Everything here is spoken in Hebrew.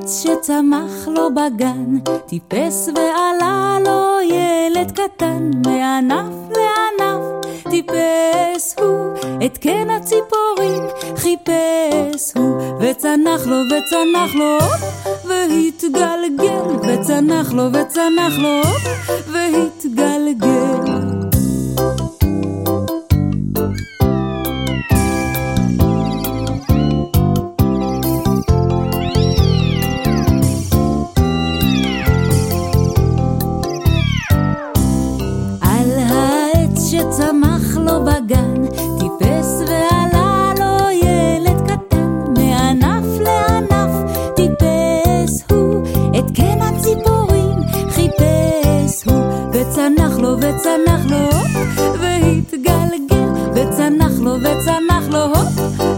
העץ שצמח לו בגן, טיפס ועלה לו ילד קטן, מענף לענף טיפס הוא, את קן הציפורים חיפש הוא, וצנח לו וצנח לו והתגלגל, וצנח לו וצנח לו והתגלגל. שצמח לו בגן, טיפס ועלה לו ילד קטן, מענף לענף טיפס הוא, את קן הציפורים חיפש הוא, וצנח לו וצנח לו והתגלגל, וצנח לו וצנח לו